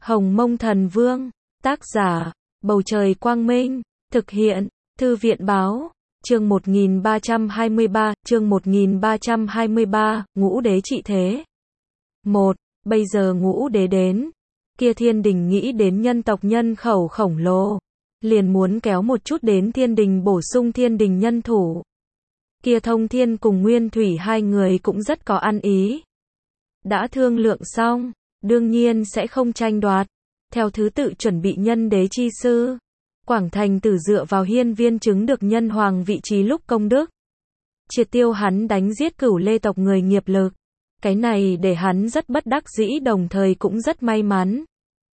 Hồng Mông Thần Vương, tác giả, Bầu Trời Quang Minh, thực hiện, Thư viện Báo, chương 1323, Ngũ Đế trị thế. 1. Bây giờ Ngũ Đế đến, kia thiên đình nghĩ đến nhân tộc nhân khẩu khổng lồ, liền muốn kéo một chút đến thiên đình bổ sung thiên đình nhân thủ. Kia Thông Thiên cùng Nguyên Thủy hai người cũng rất có ăn ý. Đã thương lượng xong, đương nhiên sẽ không tranh đoạt, theo thứ tự chuẩn bị nhân đế chi sư. Quảng Thành Tử dựa vào hiên viên chứng được nhân hoàng vị trí lúc công đức, triệt tiêu hắn đánh giết Cửu Lê tộc người nghiệp lực. Cái này để hắn rất bất đắc dĩ, đồng thời cũng rất may mắn.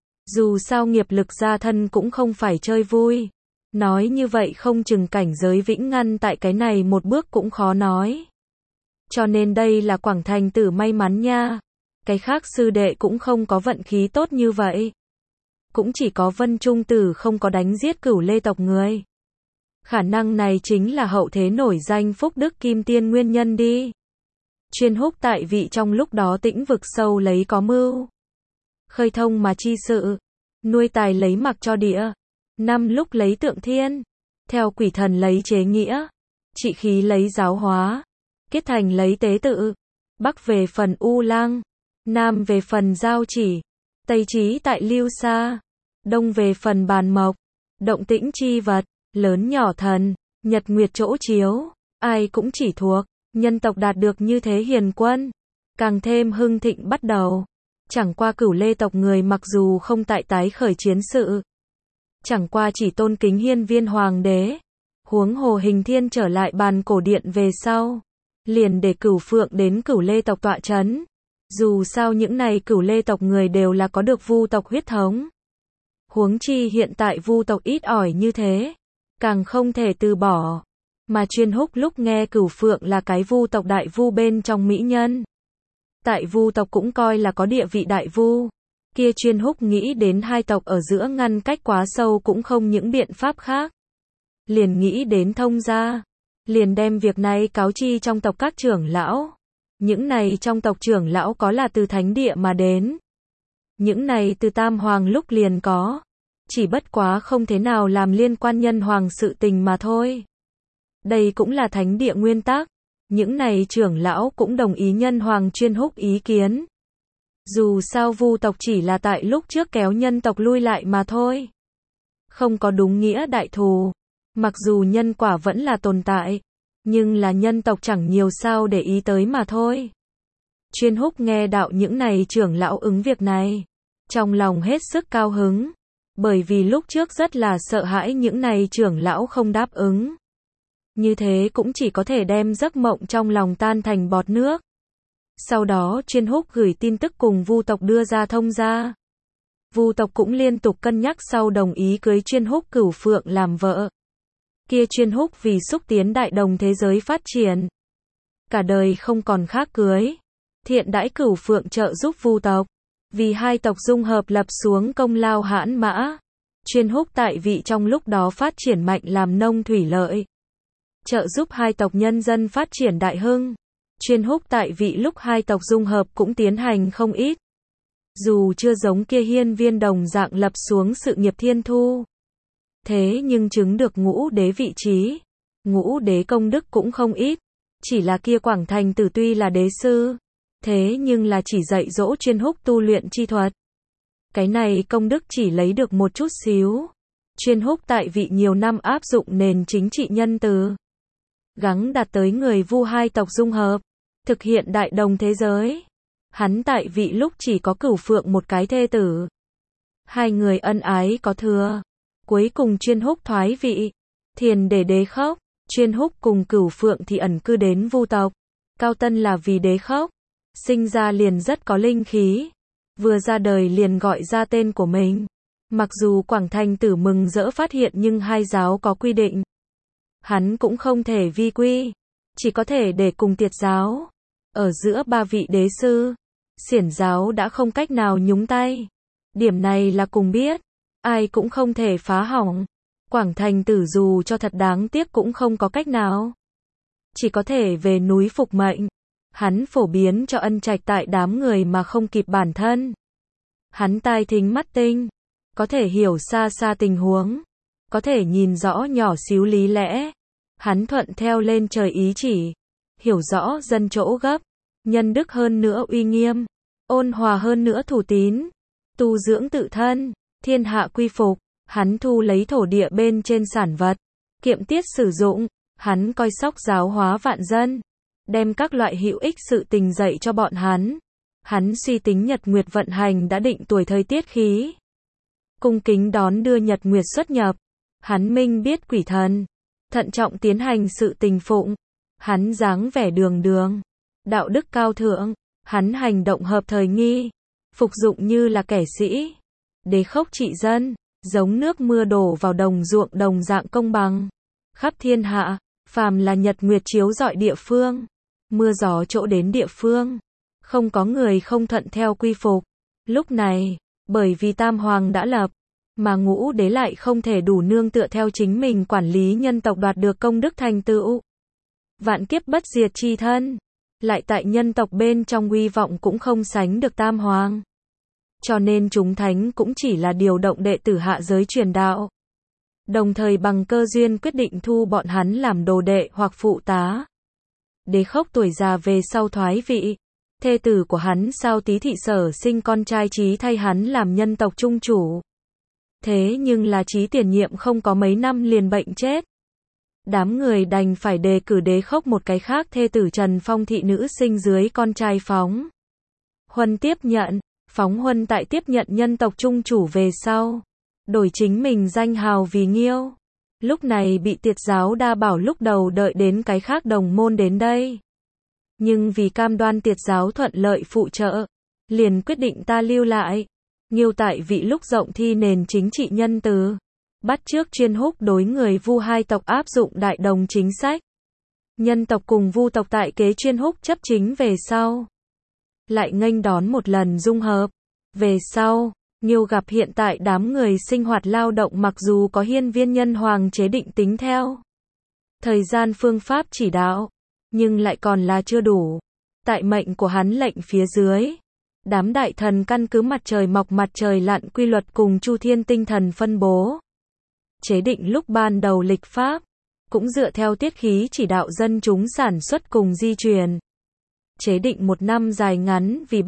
Dù sao nghiệp lực gia thân cũng không phải chơi vui. Nói như vậy không chừng cảnh giới vĩnh ngăn tại cái này một bước cũng khó nói. Cho nên đây là Quảng Thành Tử may mắn nha. Cái khác sư đệ cũng không có vận khí tốt như vậy. Cũng chỉ có Vân Trung Tử không có đánh giết Cửu Lê tộc người. Khả năng này chính là hậu thế nổi danh phúc đức kim tiên nguyên nhân đi. Chuyên húc tại vị trong lúc đó tĩnh vực sâu lấy có mưu. Khơi thông mà chi sự. Nuôi tài lấy mặc cho địa. Năm lúc lấy tượng thiên. Theo quỷ thần lấy chế nghĩa. Trị khí lấy giáo hóa. Kết thành lấy tế tự. Bắc về phần U Lang. Nam về phần Giao Chỉ. Tây trí tại Lưu Sa. Đông về phần Bàn Mộc. Động tĩnh chi vật. Lớn nhỏ thần. Nhật nguyệt chỗ chiếu. Ai cũng chỉ thuộc. Nhân tộc đạt được như thế hiền quân. Càng thêm hưng thịnh bắt đầu. Chẳng qua Cửu Lê tộc người mặc dù không tại tái khởi chiến sự. Chẳng qua chỉ tôn kính hiên viên hoàng đế. Huống hồ Hình Thiên trở lại bàn cổ điện về sau. Liền để Cửu Phượng đến Cửu Lê tộc tọa chấn. Dù sao những này Cửu Lê tộc người đều là có được Vu tộc huyết thống. Huống chi hiện tại Vu tộc ít ỏi như thế. Càng không thể từ bỏ. Mà Chuyên Húc lúc nghe Cửu Phượng là cái Vu tộc đại vu bên trong mỹ nhân. Tại Vu tộc cũng coi là có địa vị đại vu. Kia Chuyên Húc nghĩ đến hai tộc ở giữa ngăn cách quá sâu cũng không những biện pháp khác. Liền nghĩ đến thông gia. Liền đem việc này cáo chi trong tộc các trưởng lão. Những này trong tộc trưởng lão có là từ thánh địa mà đến. Những này từ Tam Hoàng lúc liền có. Chỉ bất quá không thế nào làm liên quan nhân hoàng sự tình mà thôi. Đây cũng là thánh địa nguyên tắc. Những này trưởng lão cũng đồng ý nhân hoàng Chuyên Húc ý kiến. Dù sao Vu tộc chỉ là tại lúc trước kéo nhân tộc lui lại mà thôi. Không có đúng nghĩa đại thù. Mặc dù nhân quả vẫn là tồn tại. Nhưng là nhân tộc chẳng nhiều sao để ý tới mà thôi. Chuyên Húc nghe đạo những này trưởng lão ứng việc này. Trong lòng hết sức cao hứng. Bởi vì lúc trước rất là sợ hãi những này trưởng lão không đáp ứng. Như thế cũng chỉ có thể đem giấc mộng trong lòng tan thành bọt nước. Sau đó Chuyên Húc gửi tin tức cùng Vu tộc đưa ra thông gia. Vu tộc cũng liên tục cân nhắc sau đồng ý cưới Chuyên Húc Cửu Phượng làm vợ. Kia Chuyên Húc vì xúc tiến đại đồng thế giới phát triển. Cả đời không còn khác cưới. Thiện đãi Cửu Phượng trợ giúp Vu tộc. Vì hai tộc dung hợp lập xuống công lao hãn mã. Chuyên Húc tại vị trong lúc đó phát triển mạnh làm nông thủy lợi. Trợ giúp hai tộc nhân dân phát triển đại hưng. Chuyên Húc tại vị lúc hai tộc dung hợp cũng tiến hành không ít. Dù chưa giống kia hiên viên đồng dạng lập xuống sự nghiệp thiên thu. Thế nhưng chứng được Ngũ Đế vị trí. Ngũ Đế công đức cũng không ít. Chỉ là kia Quảng Thành Tử tuy là đế sư. Thế nhưng là chỉ dạy dỗ Chuyên Húc tu luyện chi thuật. Cái này công đức chỉ lấy được một chút xíu. Chuyên Húc tại vị nhiều năm áp dụng nền chính trị nhân từ. Gắng đạt tới người Vu hai tộc dung hợp. Thực hiện đại đồng thế giới. Hắn tại vị lúc chỉ có Cửu Phượng một cái thê tử. Hai người ân ái có thừa. Cuối cùng Chuyên Húc thoái vị. Thiền để đế khốc. Chuyên Húc cùng Cửu Phượng thì ẩn cư đến Vu tộc. Cao Tân là vì đế khốc. Sinh ra liền rất có linh khí. Vừa ra đời liền gọi ra tên của mình. Mặc dù Quảng Thành Tử mừng rỡ phát hiện nhưng hai giáo có quy định. Hắn cũng không thể vi quy. Chỉ có thể để cùng Tiệt giáo. Ở giữa ba vị đế sư. Xiển giáo đã không cách nào nhúng tay. Điểm này là cùng biết. Ai cũng không thể phá hỏng. Quảng Thành Tử dù cho thật đáng tiếc cũng không có cách nào. Chỉ có thể về núi phục mệnh. Hắn phổ biến cho ân trạch tại đám người mà không kịp bản thân. Hắn tai thính mắt tinh, có thể hiểu xa xa tình huống, có thể nhìn rõ nhỏ xíu lý lẽ. Hắn thuận theo lên trời ý chỉ, hiểu rõ dân chỗ gấp, nhân đức hơn nữa uy nghiêm, ôn hòa hơn nữa thủ tín, tu dưỡng tự thân, thiên hạ quy phục. Hắn thu lấy thổ địa bên trên sản vật, kiệm tiết sử dụng. Hắn coi sóc giáo hóa vạn dân, đem các loại hữu ích sự tình dạy cho bọn hắn. Hắn suy tính nhật nguyệt vận hành đã định tuổi thời tiết khí, cung kính đón đưa nhật nguyệt xuất nhập. Hắn minh biết quỷ thần, thận trọng tiến hành sự tình phụng. Hắn dáng vẻ đường đường, đạo đức cao thượng. Hắn hành động hợp thời nghi, phục dụng như là kẻ sĩ, đế khốc trị dân, giống nước mưa đổ vào đồng ruộng đồng dạng công bằng. Khắp thiên hạ, phàm là nhật nguyệt chiếu rọi địa phương, mưa gió chỗ đến địa phương, không có người không thuận theo quy phục. Lúc này, bởi vì Tam Hoàng đã lập, mà Ngũ Đế lại không thể đủ nương tựa theo chính mình quản lý nhân tộc đoạt được công đức thành tựu, vạn kiếp bất diệt chi thân, lại tại nhân tộc bên trong uy vọng cũng không sánh được Tam Hoàng. Cho nên chúng thánh cũng chỉ là điều động đệ tử hạ giới truyền đạo, đồng thời bằng cơ duyên quyết định thu bọn hắn làm đồ đệ hoặc phụ tá. Đế khốc tuổi già về sau thoái vị, thê tử của hắn Sao Tý thị sở sinh con trai Chí thay hắn làm nhân tộc trung chủ. Thế nhưng là Chí tiền nhiệm không có mấy năm liền bệnh chết. Đám người đành phải đề cử Đế khốc một cái khác thê tử Trần Phong thị nữ sinh dưới con trai Phóng Huân tiếp nhận. Phóng Huân tại tiếp nhận nhân tộc trung chủ về sau, đổi chính mình danh hào vì Nghiêu. Lúc này bị Tiệt giáo đa bảo lúc đầu đợi đến cái khác đồng môn đến đây. Nhưng vì cam đoan Tiệt giáo thuận lợi phụ trợ, liền quyết định ta lưu lại. Nghiêu tại vị lúc rộng thi nền chính trị nhân từ, bắt chước Chuyên Húc đối người Vu hai tộc áp dụng đại đồng chính sách. Nhân tộc cùng Vu tộc tại kế Chuyên Húc chấp chính về sau, lại nghênh đón một lần dung hợp. Về sau, Nghiêu gặp hiện tại đám người sinh hoạt lao động mặc dù có hiên viên nhân hoàng chế định tính theo thời gian phương pháp chỉ đạo, nhưng lại còn là chưa đủ. Tại mệnh của hắn lệnh phía dưới, đám đại thần căn cứ mặt trời mọc mặt trời lặn quy luật cùng chu thiên tinh thần phân bố, chế định lúc ban đầu lịch pháp, cũng dựa theo tiết khí chỉ đạo dân chúng sản xuất cùng di truyền. Chế định một năm dài ngắn vì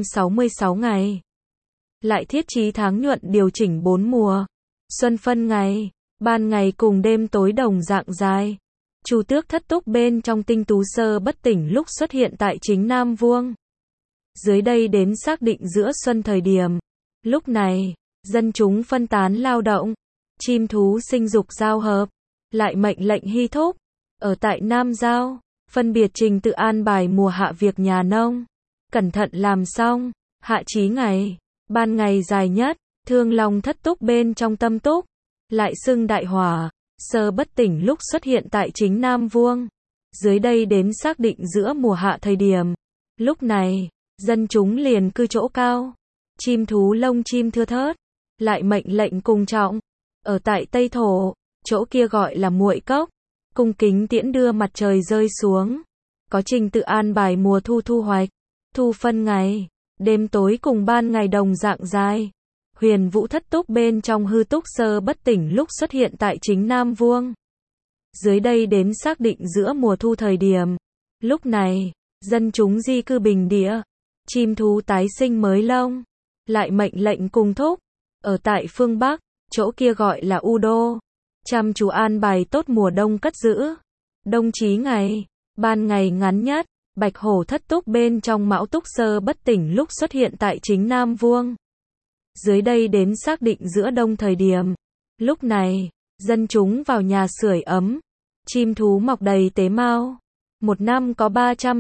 366 ngày. Lại thiết trí tháng nhuận điều chỉnh 4 mùa. Xuân phân ngày, ban ngày cùng đêm tối đồng dạng dài. Chu tước thất túc bên trong tinh tú sơ bất tỉnh lúc xuất hiện tại chính Nam Vuông. Dưới đây đến xác định giữa xuân thời điểm. Lúc này, dân chúng phân tán lao động, chim thú sinh dục giao hợp, lại mệnh lệnh hy thúc, ở tại Nam Giao, phân biệt trình tự an bài mùa hạ việc nhà nông. Cẩn thận làm xong, hạ chí ngày, ban ngày dài nhất, thương long thất túc bên trong tâm túc, lại xưng đại hỏa, sơ bất tỉnh lúc xuất hiện tại chính Nam Vuông. Dưới đây đến xác định giữa mùa hạ thời điểm. Lúc này, dân chúng liền cư chỗ cao, chim thú lông chim thưa thớt, lại mệnh lệnh cùng trọng, ở tại Tây Thổ, chỗ kia gọi là Muội Cốc, cung kính tiễn đưa mặt trời rơi xuống, có trình tự an bài mùa thu thu hoạch, thu phân ngày, đêm tối cùng ban ngày đồng dạng dài. Huyền Vũ thất túc bên trong hư túc sơ bất tỉnh lúc xuất hiện tại chính Nam Vuông. Dưới đây đến xác định giữa mùa thu thời điểm. Lúc này, dân chúng di cư bình địa, chim thú tái sinh mới lông, lại mệnh lệnh cùng thúc, ở tại phương Bắc, chỗ kia gọi là U Đô, chăm chú an bài tốt mùa đông cất giữ. Đông chí ngày, ban ngày ngắn nhất, Bạch Hổ thất túc bên trong Mão túc sơ bất tỉnh lúc xuất hiện tại chính Nam Vuông. Dưới đây đến xác định giữa đông thời điểm. Lúc này, dân chúng vào nhà sưởi ấm, chim thú mọc đầy tế mao. Một năm có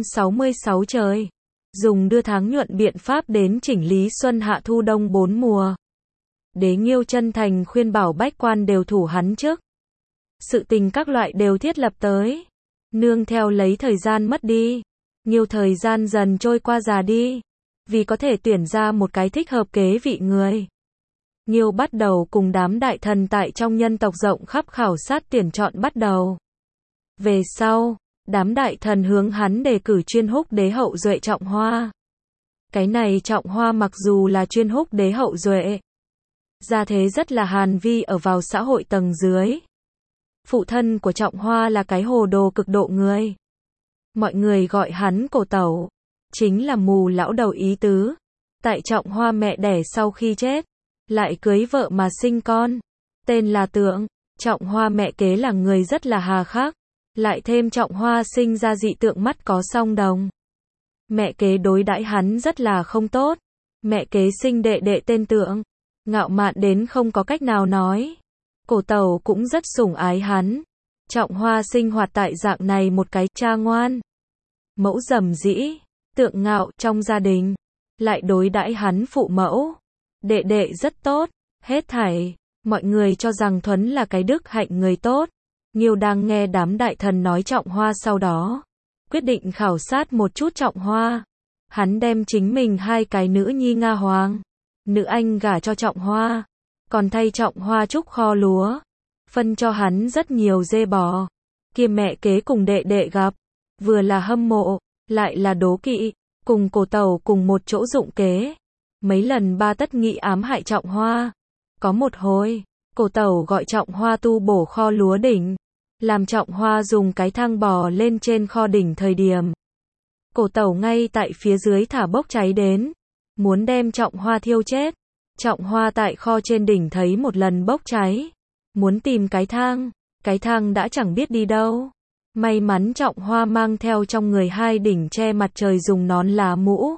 366 trời. Dùng đưa tháng nhuận biện pháp đến chỉnh lý xuân hạ thu đông 4 mùa. Đế Nghiêu chân thành khuyên bảo bách quan đều thủ hắn chức. Sự tình các loại đều thiết lập tới. Nương theo lấy thời gian mất đi. Nhiều thời gian dần trôi qua già đi. Vì có thể tuyển ra một cái thích hợp kế vị người. Nghiêu bắt đầu cùng đám đại thần tại trong nhân tộc rộng khắp khảo sát tuyển chọn bắt đầu. Về sau, đám đại thần hướng hắn đề cử Chuyên Húc đế hậu Duệ Trọng Hoa. Cái này Trọng Hoa mặc dù là chuyên húc đế hậu duệ, gia thế rất là hàn vi ở vào xã hội tầng dưới. Phụ thân của Trọng Hoa là cái hồ đồ cực độ người. Mọi người gọi hắn Cổ Tẩu, chính là mù lão đầu ý tứ. Tại Trọng Hoa mẹ đẻ sau khi chết, lại cưới vợ mà sinh con, tên là Tượng. Trọng Hoa mẹ kế là người rất là hà khắc, lại thêm Trọng Hoa sinh ra dị tượng mắt có song đồng. Mẹ kế đối đãi hắn rất là không tốt. Mẹ kế sinh đệ đệ tên Tượng, ngạo mạn đến không có cách nào nói. Cổ Tẩu cũng rất sủng ái hắn. Trọng Hoa sinh hoạt tại dạng này một cái cha ngoan, mẫu dầm dĩ, Tượng ngạo trong gia đình, lại đối đãi hắn phụ mẫu, đệ đệ rất tốt, hết thảy mọi người cho rằng Thuấn là cái đức hạnh người tốt. Nghiêu đang nghe đám đại thần nói Trọng Hoa sau đó, quyết định khảo sát một chút Trọng Hoa. Hắn đem chính mình 2 cái nữ nhi Nga Hoàng, nữ anh gả cho Trọng Hoa, còn thay Trọng Hoa trúc kho lúa, phân cho hắn rất nhiều dê bò. Kia mẹ kế cùng đệ đệ gặp, vừa là hâm mộ, lại là đố kỵ, cùng Cổ Tẩu cùng một chỗ dụng kế. Mấy lần ba tất nghị ám hại Trọng Hoa. Có một hồi, Cổ Tẩu gọi Trọng Hoa tu bổ kho lúa đỉnh, làm Trọng Hoa dùng cái thang bò lên trên kho đỉnh thời điểm. Cổ Tẩu ngay tại phía dưới thả bốc cháy đến, muốn đem Trọng Hoa thiêu chết. Trọng Hoa tại kho trên đỉnh thấy một lần bốc cháy, muốn tìm cái thang đã chẳng biết đi đâu. May mắn Trọng Hoa mang theo trong người 2 đỉnh che mặt trời dùng nón lá mũ.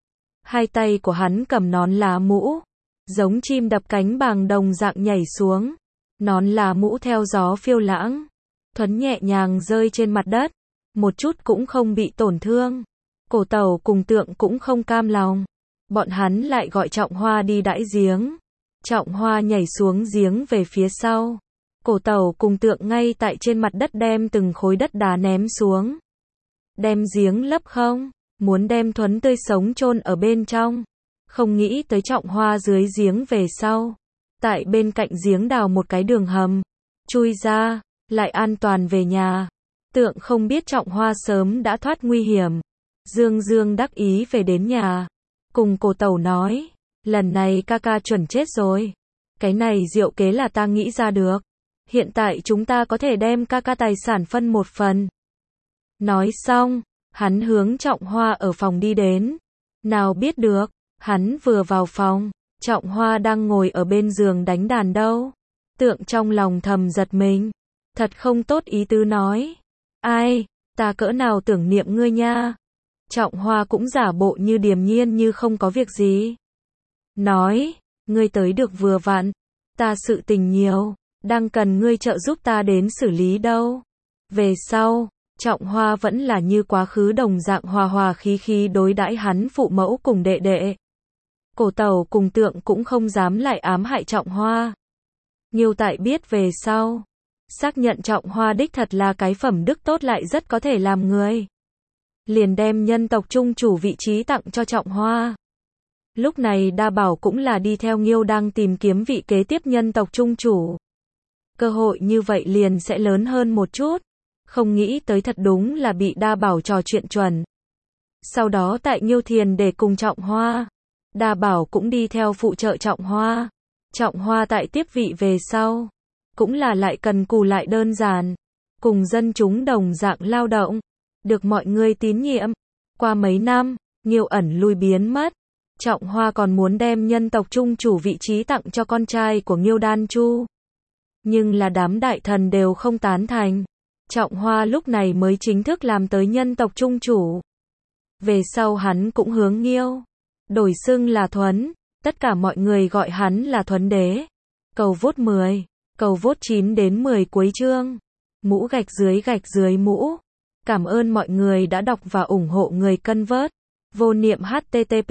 2 tay của hắn cầm nón lá mũ, giống chim đập cánh bàng đồng dạng nhảy xuống. Nón lá mũ theo gió phiêu lãng, Thuấn nhẹ nhàng rơi trên mặt đất, một chút cũng không bị tổn thương. Cổ Tẩu cùng Tượng cũng không cam lòng. Bọn hắn lại gọi Trọng Hoa đi đãi giếng. Trọng Hoa nhảy xuống giếng về phía sau. Cổ Tẩu cùng Tượng ngay tại trên mặt đất đem từng khối đất đá ném xuống. Đem giếng lấp không, muốn đem Thuấn tươi sống chôn ở bên trong. Không nghĩ tới Trọng Hoa dưới giếng về sau, tại bên cạnh giếng đào một cái đường hầm, chui ra, lại an toàn về nhà. Tượng không biết Trọng Hoa sớm đã thoát nguy hiểm. Dương dương đắc ý về đến nhà, cùng Cổ Tẩu nói, lần này ca ca chuẩn chết rồi. Cái này diệu kế là ta nghĩ ra được. Hiện tại chúng ta có thể đem ca ca tài sản phân 1 phần. Nói xong, hắn hướng Trọng Hoa ở phòng đi đến. Nào biết được, hắn vừa vào phòng, Trọng Hoa đang ngồi ở bên giường đánh đàn đâu. Tượng trong lòng thầm giật mình, thật không tốt ý tứ nói, ai, ta cỡ nào tưởng niệm ngươi nha. Trọng Hoa cũng giả bộ như điềm nhiên như không có việc gì. Nói, ngươi tới được vừa vặn, ta sự tình nhiều, đang cần ngươi trợ giúp ta đến xử lý đâu. Về sau, Trọng Hoa vẫn là như quá khứ đồng dạng hòa hòa khí khí đối đãi hắn phụ mẫu cùng đệ đệ. Cổ Tẩu cùng Tượng cũng không dám lại ám hại Trọng Hoa. Nghiêu tại biết về sau, xác nhận Trọng Hoa đích thật là cái phẩm đức tốt lại rất có thể làm người. Liền đem nhân tộc trung chủ vị trí tặng cho Trọng Hoa. Lúc này Đa Bảo cũng là đi theo Nghiêu đang tìm kiếm vị kế tiếp nhân tộc trung chủ. Cơ hội như vậy liền sẽ lớn hơn một chút. Không nghĩ tới thật đúng là bị Đa Bảo trò chuyện chuẩn. Sau đó tại Nghiêu Thiền để cùng Trọng Hoa, Đa Bảo cũng đi theo phụ trợ Trọng Hoa. Trọng Hoa tại tiếp vị về sau, cũng là lại cần cù lại đơn giản, cùng dân chúng đồng dạng lao động, được mọi người tín nhiệm. Qua mấy năm, Nghiêu ẩn lui biến mất. Trọng Hoa còn muốn đem nhân tộc trung chủ vị trí tặng cho con trai của Nghiêu Đan Chu. Nhưng là đám đại thần đều không tán thành. Trọng Hoa lúc này mới chính thức làm tới nhân tộc trung chủ. Về sau hắn cũng hướng Nghiêu đổi xưng là Thuấn, tất cả mọi người gọi hắn là Thuấn Đế. Cầu vote 10, cầu vote 9 đến 10 cuối chương. Mũ gạch dưới mũ. Cảm ơn mọi người đã đọc và ủng hộ người cân vớt. Vô niệm http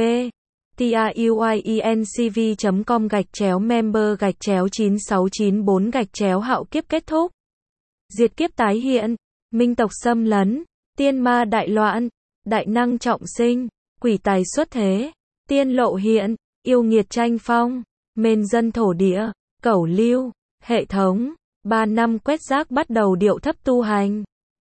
tiuyencv.com/member/9694/hạo kiếp kết thúc. Diệt kiếp tái hiện, minh tộc xâm lấn, tiên ma đại loạn, đại năng trọng sinh, quỷ tài xuất thế, tiên lộ hiện, yêu nghiệt tranh phong, mên dân thổ địa, cẩu lưu, hệ thống, 3 năm quét rác bắt đầu điệu thấp tu hành.